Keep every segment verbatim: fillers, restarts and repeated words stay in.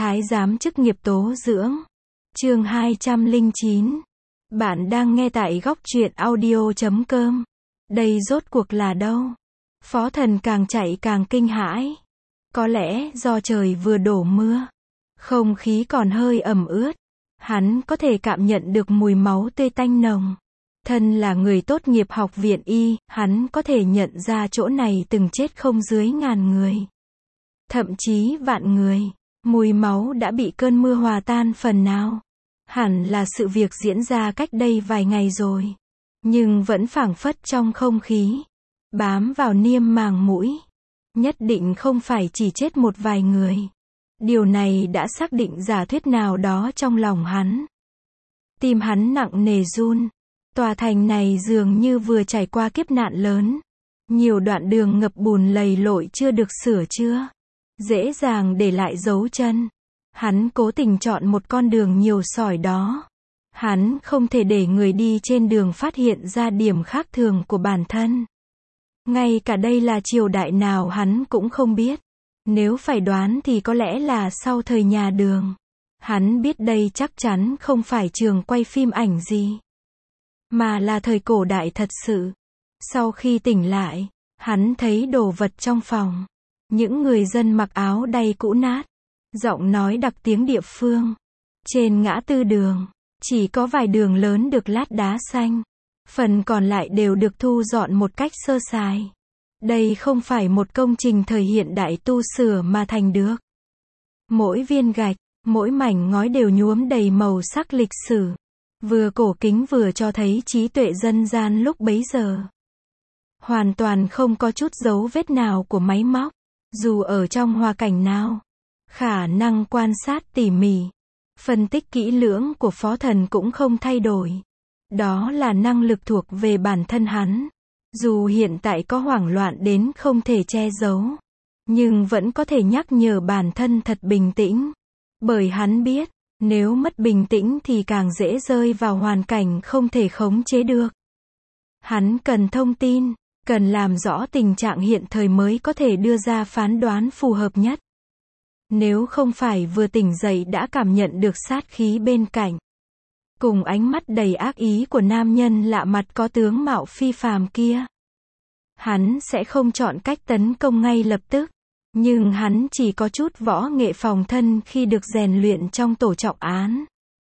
Thái giám chức nghiệp tố dưỡng. Chương hai trăm lẻ chín. Bạn đang nghe tại góc truyện audio chấm com. Đây rốt cuộc là đâu? Phó Thần càng chạy càng kinh hãi. Có lẽ do trời vừa đổ mưa, không khí còn hơi ẩm ướt. Hắn có thể cảm nhận được mùi máu tươi tanh nồng. Thân là người tốt nghiệp học viện y, hắn có thể nhận ra chỗ này từng chết không dưới ngàn người. Thậm chí vạn người. Mùi máu đã bị cơn mưa hòa tan phần nào. Hẳn là sự việc diễn ra cách đây vài ngày rồi. Nhưng vẫn phảng phất trong không khí. Bám vào niêm màng mũi. Nhất định không phải chỉ chết một vài người. Điều này đã xác định giả thuyết nào đó trong lòng hắn. Tim hắn nặng nề run. Tòa thành này dường như vừa trải qua kiếp nạn lớn. Nhiều đoạn đường ngập bùn lầy lội chưa được sửa chữa. Dễ dàng để lại dấu chân. Hắn cố tình chọn một con đường nhiều sỏi đó. Hắn không thể để người đi trên đường phát hiện ra điểm khác thường của bản thân. Ngay cả đây là triều đại nào hắn cũng không biết. Nếu phải đoán thì có lẽ là sau thời nhà Đường. Hắn biết đây chắc chắn không phải trường quay phim ảnh gì, mà là thời cổ đại thật sự. Sau khi tỉnh lại, hắn thấy đồ vật trong phòng. Những người dân mặc áo đay cũ nát. Giọng nói đặc tiếng địa phương. Trên ngã tư đường, chỉ có vài đường lớn được lát đá xanh. Phần còn lại đều được thu dọn một cách sơ sài. Đây không phải một công trình thời hiện đại tu sửa mà thành được. Mỗi viên gạch, mỗi mảnh ngói đều nhuốm đầy màu sắc lịch sử. Vừa cổ kính vừa cho thấy trí tuệ dân gian lúc bấy giờ. Hoàn toàn không có chút dấu vết nào của máy móc. Dù ở trong hoàn cảnh nào, khả năng quan sát tỉ mỉ, phân tích kỹ lưỡng của Phó Thần cũng không thay đổi. Đó là năng lực thuộc về bản thân hắn. Dù hiện tại có hoảng loạn đến không thể che giấu, nhưng vẫn có thể nhắc nhở bản thân thật bình tĩnh. Bởi hắn biết, nếu mất bình tĩnh thì càng dễ rơi vào hoàn cảnh không thể khống chế được. Hắn cần thông tin, cần làm rõ tình trạng hiện thời mới có thể đưa ra phán đoán phù hợp nhất. Nếu không phải vừa tỉnh dậy đã cảm nhận được sát khí bên cạnh, cùng ánh mắt đầy ác ý của nam nhân lạ mặt có tướng mạo phi phàm kia, hắn sẽ không chọn cách tấn công ngay lập tức. Nhưng hắn chỉ có chút võ nghệ phòng thân khi được rèn luyện trong tổ trọng án.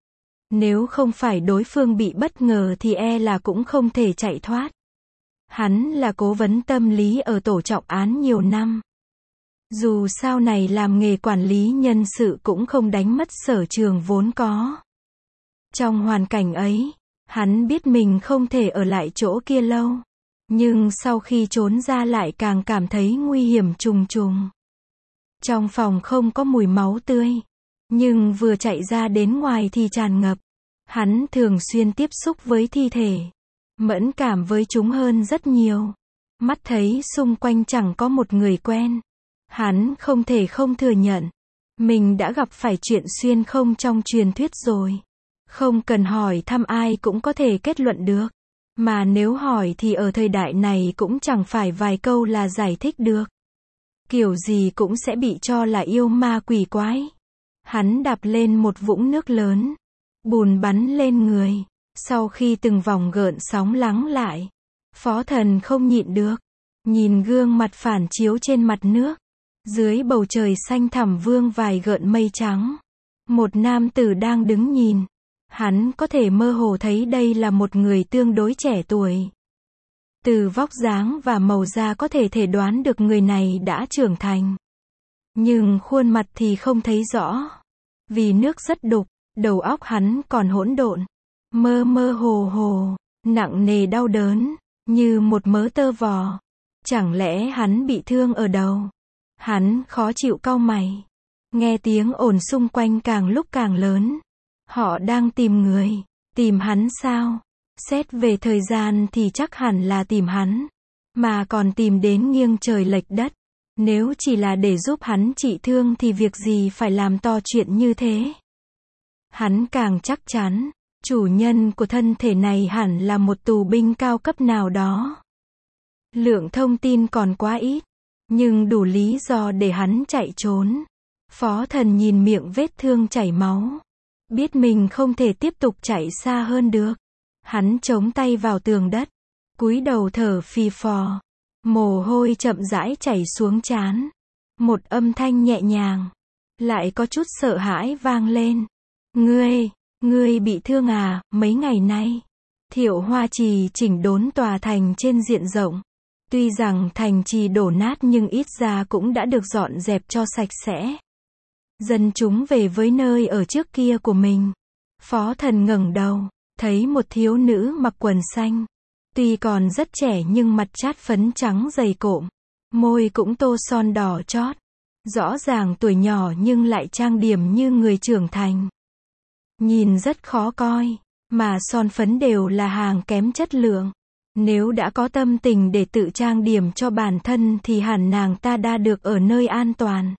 Nếu không phải đối phương bị bất ngờ thì e là cũng không thể chạy thoát. Hắn là cố vấn tâm lý ở tổ trọng án nhiều năm. Dù sau này làm nghề quản lý nhân sự cũng không đánh mất sở trường vốn có. Trong hoàn cảnh ấy, hắn biết mình không thể ở lại chỗ kia lâu. Nhưng sau khi trốn ra lại càng cảm thấy nguy hiểm trùng trùng. Trong phòng không có mùi máu tươi. Nhưng vừa chạy ra đến ngoài thì tràn ngập. Hắn thường xuyên tiếp xúc với thi thể. Mẫn cảm với chúng hơn rất nhiều. Mắt thấy xung quanh chẳng có một người quen. Hắn không thể không thừa nhận. Mình đã gặp phải chuyện xuyên không trong truyền thuyết rồi. Không cần hỏi thăm ai cũng có thể kết luận được. Mà nếu hỏi thì ở thời đại này cũng chẳng phải vài câu là giải thích được. Kiểu gì cũng sẽ bị cho là yêu ma quỷ quái. Hắn đạp lên một vũng nước lớn. Bùn bắn lên người. Sau khi từng vòng gợn sóng lắng lại, Phó Thần không nhịn được. Nhìn gương mặt phản chiếu trên mặt nước. Dưới bầu trời xanh thẳm vương vài gợn mây trắng. Một nam tử đang đứng nhìn. Hắn có thể mơ hồ thấy đây là một người tương đối trẻ tuổi. Từ vóc dáng và màu da có thể thể đoán được người này đã trưởng thành. Nhưng khuôn mặt thì không thấy rõ. Vì nước rất đục, đầu óc hắn còn hỗn độn. Mơ mơ hồ hồ, nặng nề đau đớn, như một mớ tơ vò. Chẳng lẽ hắn bị thương ở đầu? Hắn khó chịu cau mày. Nghe tiếng ồn xung quanh càng lúc càng lớn. Họ đang tìm người. Tìm hắn sao? Xét về thời gian thì chắc hẳn là tìm hắn. Mà còn tìm đến nghiêng trời lệch đất. Nếu chỉ là để giúp hắn trị thương thì việc gì phải làm to chuyện như thế? Hắn càng chắc chắn. Chủ nhân của thân thể này hẳn là một tù binh cao cấp nào đó. Lượng thông tin còn quá ít. Nhưng đủ lý do để hắn chạy trốn. Phó Thần nhìn miệng vết thương chảy máu. Biết mình không thể tiếp tục chạy xa hơn được. Hắn chống tay vào tường đất. Cúi đầu thở phì phò. Mồ hôi chậm rãi chảy xuống trán. Một âm thanh nhẹ nhàng. Lại có chút sợ hãi vang lên. Ngươi, ngươi bị thương à, mấy ngày nay. Thiệu Hoa Trì chỉnh đốn tòa thành trên diện rộng. Tuy rằng thành trì đổ nát nhưng ít ra cũng đã được dọn dẹp cho sạch sẽ. Dân chúng về với nơi ở trước kia của mình. Phó Thần ngẩng đầu, thấy một thiếu nữ mặc quần xanh. Tuy còn rất trẻ nhưng mặt chát phấn trắng dày cộm. Môi cũng tô son đỏ chót. Rõ ràng tuổi nhỏ nhưng lại trang điểm như người trưởng thành. Nhìn rất khó coi, mà son phấn đều là hàng kém chất lượng. Nếu đã có tâm tình để tự trang điểm cho bản thân thì hẳn nàng ta đã được ở nơi an toàn.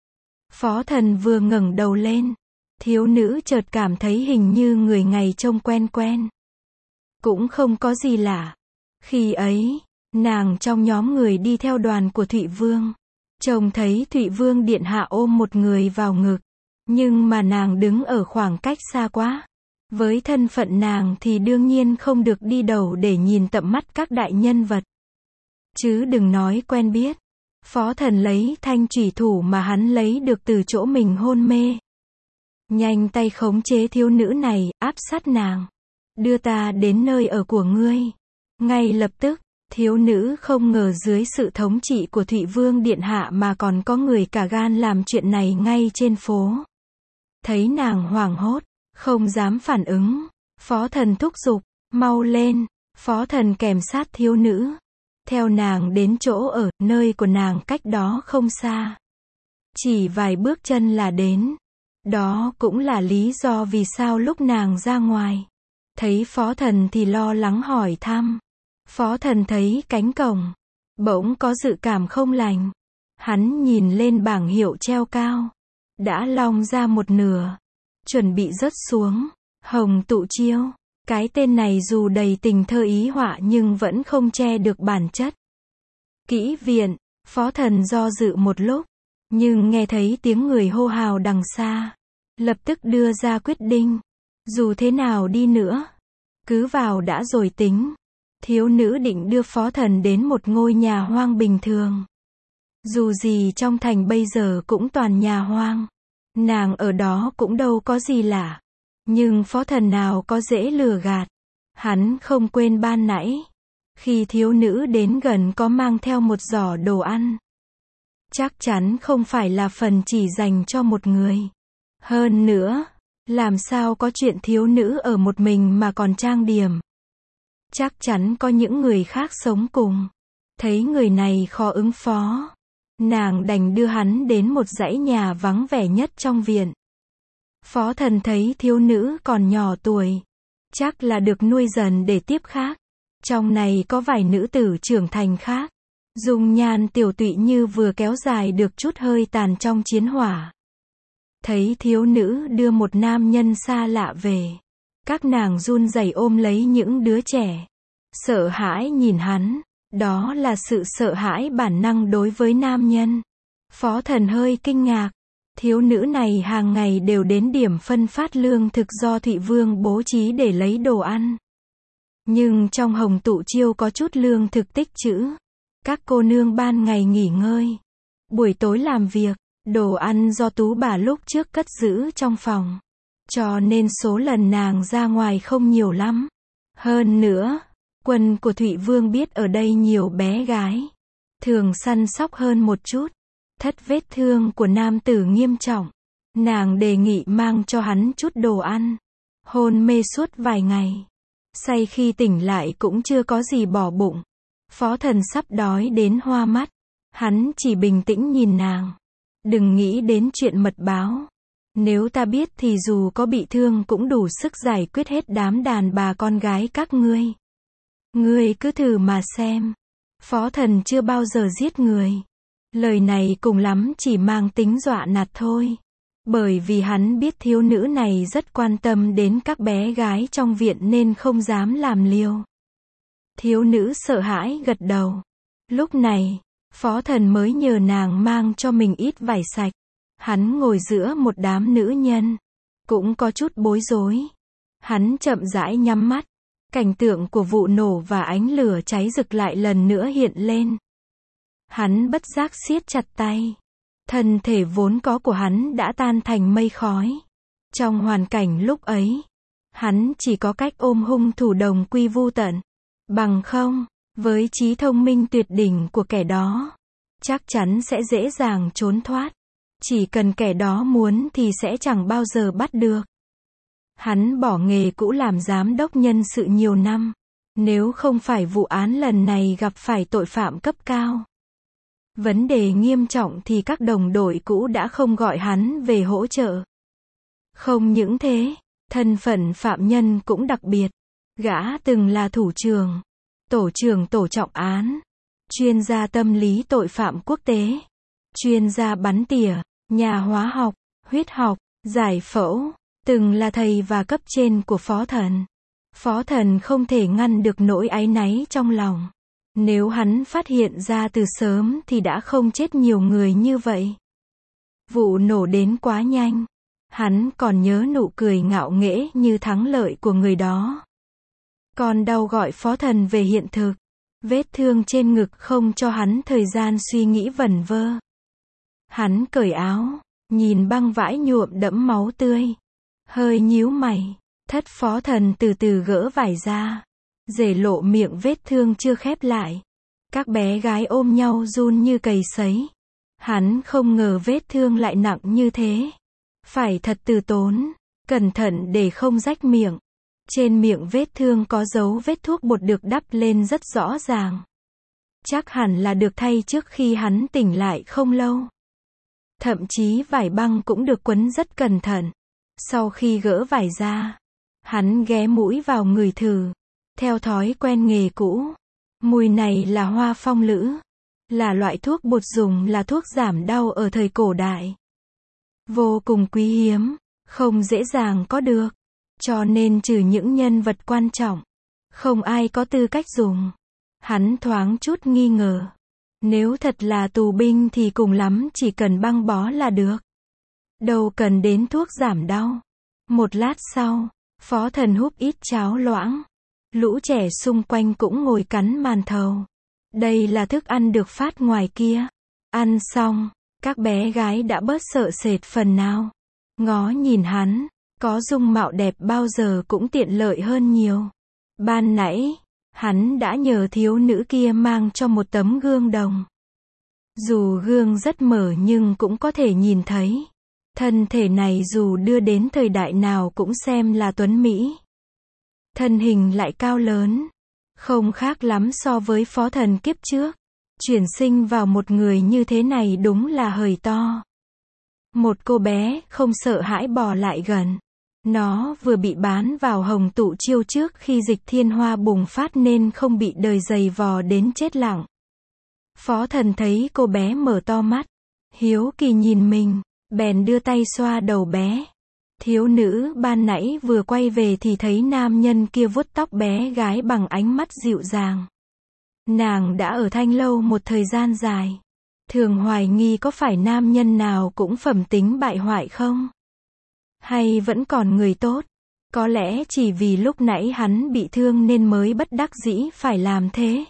Phó Thần vừa ngẩng đầu lên, thiếu nữ chợt cảm thấy hình như người ngày trông quen quen. Cũng không có gì lạ. Khi ấy, nàng trong nhóm người đi theo đoàn của Thụy Vương. Trông thấy Thụy Vương điện hạ ôm một người vào ngực. Nhưng mà nàng đứng ở khoảng cách xa quá. Với thân phận nàng thì đương nhiên không được đi đầu để nhìn tận mắt các đại nhân vật. Chứ đừng nói quen biết. Phó Thần lấy thanh chủy thủ mà hắn lấy được từ chỗ mình hôn mê. Nhanh tay khống chế thiếu nữ này, áp sát nàng. Đưa ta đến nơi ở của ngươi. Ngay lập tức, thiếu nữ không ngờ dưới sự thống trị của Thụy Vương điện hạ mà còn có người cả gan làm chuyện này ngay trên phố. Thấy nàng hoảng hốt, không dám phản ứng. Phó Thần thúc giục, mau lên. Phó Thần kèm sát thiếu nữ. Theo nàng đến chỗ ở, nơi của nàng cách đó không xa. Chỉ vài bước chân là đến. Đó cũng là lý do vì sao lúc nàng ra ngoài. Thấy Phó Thần thì lo lắng hỏi thăm. Phó Thần thấy cánh cổng. Bỗng có dự cảm không lành. Hắn nhìn lên bảng hiệu treo cao. Đã long ra một nửa. Chuẩn bị rớt xuống. Hồng Tụ Chiêu. Cái tên này dù đầy tình thơ ý họa nhưng vẫn không che được bản chất. Kỹ viện. Phó Thần do dự một lúc. Nhưng nghe thấy tiếng người hô hào đằng xa. Lập tức đưa ra quyết định. Dù thế nào đi nữa. Cứ vào đã rồi tính. Thiếu nữ định đưa Phó Thần đến một ngôi nhà hoang bình thường. Dù gì trong thành bây giờ cũng toàn nhà hoang. Nàng ở đó cũng đâu có gì lạ. Nhưng Phó Thần nào có dễ lừa gạt. Hắn không quên ban nãy. Khi thiếu nữ đến gần có mang theo một giỏ đồ ăn. Chắc chắn không phải là phần chỉ dành cho một người. Hơn nữa, làm sao có chuyện thiếu nữ ở một mình mà còn trang điểm. Chắc chắn có những người khác sống cùng. Thấy người này khó ứng phó. Nàng đành đưa hắn đến một dãy nhà vắng vẻ nhất trong viện. Phó Thần thấy thiếu nữ còn nhỏ tuổi. Chắc là được nuôi dần để tiếp khác. Trong này có vài nữ tử trưởng thành khác. Dung nhan tiểu tụy như vừa kéo dài được chút hơi tàn trong chiến hỏa. Thấy thiếu nữ đưa một nam nhân xa lạ về. Các nàng run rẩy ôm lấy những đứa trẻ. Sợ hãi nhìn hắn. Đó là sự sợ hãi bản năng đối với nam nhân. Phó Thần hơi kinh ngạc. Thiếu nữ này hàng ngày đều đến điểm phân phát lương thực do Thụy Vương bố trí để lấy đồ ăn. Nhưng trong Hồng Tụ Chiêu có chút lương thực tích trữ. Các cô nương ban ngày nghỉ ngơi. Buổi tối làm việc. Đồ ăn do tú bà lúc trước cất giữ trong phòng. Cho nên số lần nàng ra ngoài không nhiều lắm. Hơn nữa, quân của Thụy Vương biết ở đây nhiều bé gái. Thường săn sóc hơn một chút. Thất vết thương của nam tử nghiêm trọng. Nàng đề nghị mang cho hắn chút đồ ăn. Hôn mê suốt vài ngày. Say khi tỉnh lại cũng chưa có gì bỏ bụng. Phó Thần sắp đói đến hoa mắt. Hắn chỉ bình tĩnh nhìn nàng. Đừng nghĩ đến chuyện mật báo. Nếu ta biết thì dù có bị thương cũng đủ sức giải quyết hết đám đàn bà con gái các ngươi. Ngươi cứ thử mà xem. Phó Thần chưa bao giờ giết người. Lời này cùng lắm chỉ mang tính dọa nạt thôi. Bởi vì hắn biết thiếu nữ này rất quan tâm đến các bé gái trong viện nên không dám làm liều. Thiếu nữ sợ hãi gật đầu. Lúc này, Phó Thần mới nhờ nàng mang cho mình ít vải sạch. Hắn ngồi giữa một đám nữ nhân, cũng có chút bối rối. Hắn chậm rãi nhắm mắt, cảnh tượng của vụ nổ và ánh lửa cháy rực lại lần nữa hiện lên. Hắn bất giác siết chặt tay. Thân thể vốn có của hắn đã tan thành mây khói. Trong hoàn cảnh lúc ấy, hắn chỉ có cách ôm hung thủ đồng quy vu tận. Bằng không, với trí thông minh tuyệt đỉnh của kẻ đó, chắc chắn sẽ dễ dàng trốn thoát. Chỉ cần kẻ đó muốn thì sẽ chẳng bao giờ bắt được. Hắn bỏ nghề cũ làm giám đốc nhân sự nhiều năm. Nếu không phải vụ án lần này gặp phải tội phạm cấp cao, vấn đề nghiêm trọng thì các đồng đội cũ đã không gọi hắn về hỗ trợ. Không những thế, thân phận phạm nhân cũng đặc biệt. Gã từng là thủ trưởng, tổ trưởng tổ trọng án, chuyên gia tâm lý tội phạm quốc tế, chuyên gia bắn tỉa, nhà hóa học, huyết học, giải phẫu, từng là thầy và cấp trên của Phó Thần. Phó Thần không thể ngăn được nỗi áy náy trong lòng. Nếu hắn phát hiện ra từ sớm thì đã không chết nhiều người như vậy. Vụ nổ đến quá nhanh. Hắn còn nhớ nụ cười ngạo nghễ như thắng lợi của người đó. Còn đau gọi Phó Thần về hiện thực. Vết thương trên ngực không cho hắn thời gian suy nghĩ vẩn vơ. Hắn cởi áo, nhìn băng vải nhuộm đẫm máu tươi. Hơi nhíu mày, thất Phó Thần từ từ gỡ vải ra. Để lộ miệng vết thương chưa khép lại. Các bé gái ôm nhau run như cầy sấy. Hắn không ngờ vết thương lại nặng như thế. Phải thật từ tốn, cẩn thận để không rách miệng. Trên miệng vết thương có dấu vết thuốc bột được đắp lên rất rõ ràng. Chắc hẳn là được thay trước khi hắn tỉnh lại không lâu. Thậm chí vải băng cũng được quấn rất cẩn thận. Sau khi gỡ vải ra, hắn ghé mũi vào người thử. Theo thói quen nghề cũ, mùi này là hoa phong lữ, là loại thuốc bột dùng là thuốc giảm đau ở thời cổ đại. Vô cùng quý hiếm, không dễ dàng có được, cho nên trừ những nhân vật quan trọng, không ai có tư cách dùng. Hắn thoáng chút nghi ngờ, nếu thật là tù binh thì cùng lắm chỉ cần băng bó là được. Đâu cần đến thuốc giảm đau. Một lát sau, Phó Thần húp ít cháo loãng. Lũ trẻ xung quanh cũng ngồi cắn màn thầu. Đây là thức ăn được phát ngoài kia. Ăn xong, các bé gái đã bớt sợ sệt phần nào. Ngó nhìn hắn, có dung mạo đẹp bao giờ cũng tiện lợi hơn nhiều. Ban nãy, hắn đã nhờ thiếu nữ kia mang cho một tấm gương đồng. Dù gương rất mờ nhưng cũng có thể nhìn thấy. Thân thể này dù đưa đến thời đại nào cũng xem là tuấn mỹ. Thân hình lại cao lớn, không khác lắm so với Phó Thần kiếp trước. Chuyển sinh vào một người như thế này đúng là hời to. Một cô bé không sợ hãi bò lại gần. Nó vừa bị bán vào Hồng Tụ Chiêu trước khi dịch thiên hoa bùng phát nên không bị đời giày vò đến chết lặng. Phó Thần thấy cô bé mở to mắt, hiếu kỳ nhìn mình, bèn đưa tay xoa đầu bé. Thiếu nữ ban nãy vừa quay về thì thấy nam nhân kia vuốt tóc bé gái bằng ánh mắt dịu dàng. Nàng đã ở Thanh Lâu một thời gian dài. Thường hoài nghi có phải nam nhân nào cũng phẩm tính bại hoại không? Hay vẫn còn người tốt? Có lẽ chỉ vì lúc nãy hắn bị thương nên mới bất đắc dĩ phải làm thế.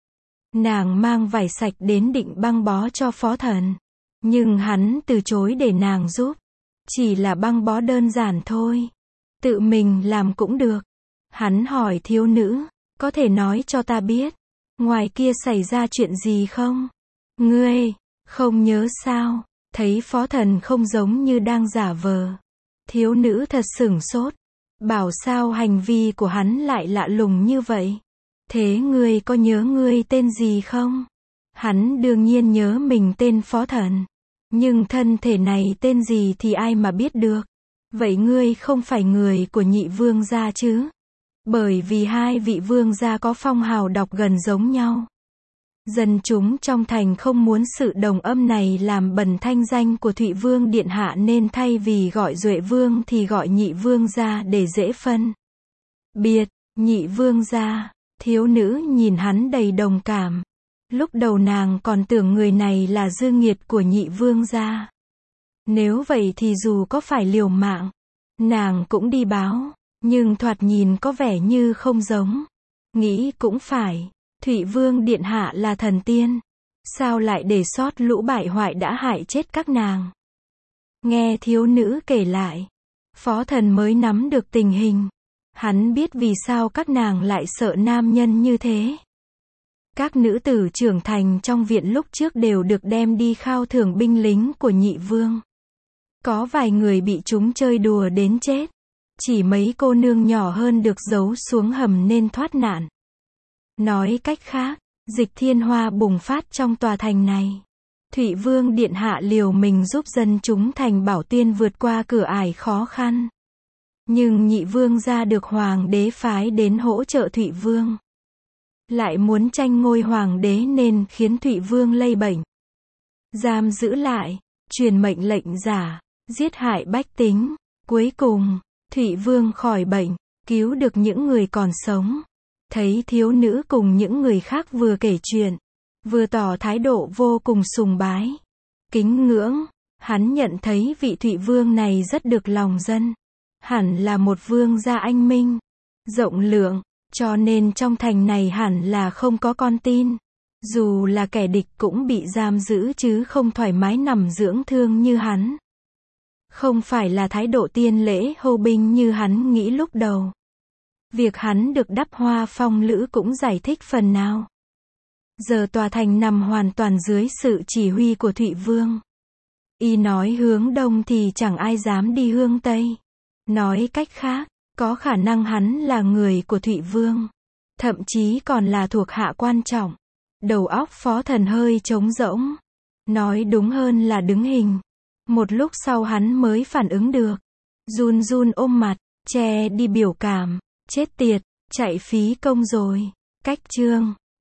Nàng mang vải sạch đến định băng bó cho Phó Thần. Nhưng hắn từ chối để nàng giúp. Chỉ là băng bó đơn giản thôi. Tự mình làm cũng được. Hắn hỏi thiếu nữ, có thể nói cho ta biết, ngoài kia xảy ra chuyện gì không? Ngươi, không nhớ sao? Thấy Phó Thần không giống như đang giả vờ. Thiếu nữ thật sửng sốt. Bảo sao hành vi của hắn lại lạ lùng như vậy? Thế ngươi có nhớ ngươi tên gì không? Hắn đương nhiên nhớ mình tên Phó Thần. Nhưng thân thể này tên gì thì ai mà biết được. Vậy ngươi không phải người của Nhị Vương gia chứ? Bởi vì hai vị vương gia có phong hào đọc gần giống nhau. Dân chúng trong thành không muốn sự đồng âm này làm bẩn thanh danh của Thụy Vương Điện Hạ nên thay vì gọi Duệ Vương thì gọi Nhị Vương gia để dễ phân biệt. Nhị Vương gia, thiếu nữ nhìn hắn đầy đồng cảm. Lúc đầu nàng còn tưởng người này là dư nghiệt của Nhị Vương gia. Nếu vậy thì dù có phải liều mạng, nàng cũng đi báo, nhưng thoạt nhìn có vẻ như không giống. Nghĩ cũng phải, Thụy Vương điện hạ là thần tiên, sao lại để sót lũ bại hoại đã hại chết các nàng. Nghe thiếu nữ kể lại, phó thần mới nắm được tình hình. Hắn biết vì sao các nàng lại sợ nam nhân như thế. Các nữ tử trưởng thành trong viện lúc trước đều được đem đi khao thưởng binh lính của nhị vương. Có vài người bị chúng chơi đùa đến chết. Chỉ mấy cô nương nhỏ hơn được giấu xuống hầm nên thoát nạn. Nói cách khác, dịch thiên hoa bùng phát trong tòa thành này. Thụy Vương điện hạ liều mình giúp dân chúng thành Bảo Tiên vượt qua cửa ải khó khăn. Nhưng nhị vương gia được hoàng đế phái đến hỗ trợ Thụy Vương. Lại muốn tranh ngôi hoàng đế nên khiến Thụy Vương lây bệnh. Giam giữ lại, truyền mệnh lệnh giả, giết hại bách tính. Cuối cùng, Thụy Vương khỏi bệnh, cứu được những người còn sống. Thấy thiếu nữ cùng những người khác vừa kể chuyện, vừa tỏ thái độ vô cùng sùng bái, kính ngưỡng. Hắn nhận thấy vị Thụy Vương này rất được lòng dân. Hẳn là một vương gia anh minh, rộng lượng, cho nên trong thành này hẳn là không có con tin. Dù là kẻ địch cũng bị giam giữ chứ không thoải mái nằm dưỡng thương như hắn. Không phải là thái độ tiên lễ hầu binh như hắn nghĩ lúc đầu. Việc hắn được đắp hoa phong lữ cũng giải thích phần nào. Giờ tòa thành nằm hoàn toàn dưới sự chỉ huy của Thụy Vương. Y nói hướng đông thì chẳng ai dám đi hướng tây. Nói cách khác, có khả năng hắn là người của Thụy Vương. Thậm chí còn là thuộc hạ quan trọng. Đầu óc phó thần hơi trống rỗng. Nói đúng hơn là đứng hình. Một lúc sau hắn mới phản ứng được. Run run ôm mặt, che đi biểu cảm. Chết tiệt, chạy phí công rồi. Cách chương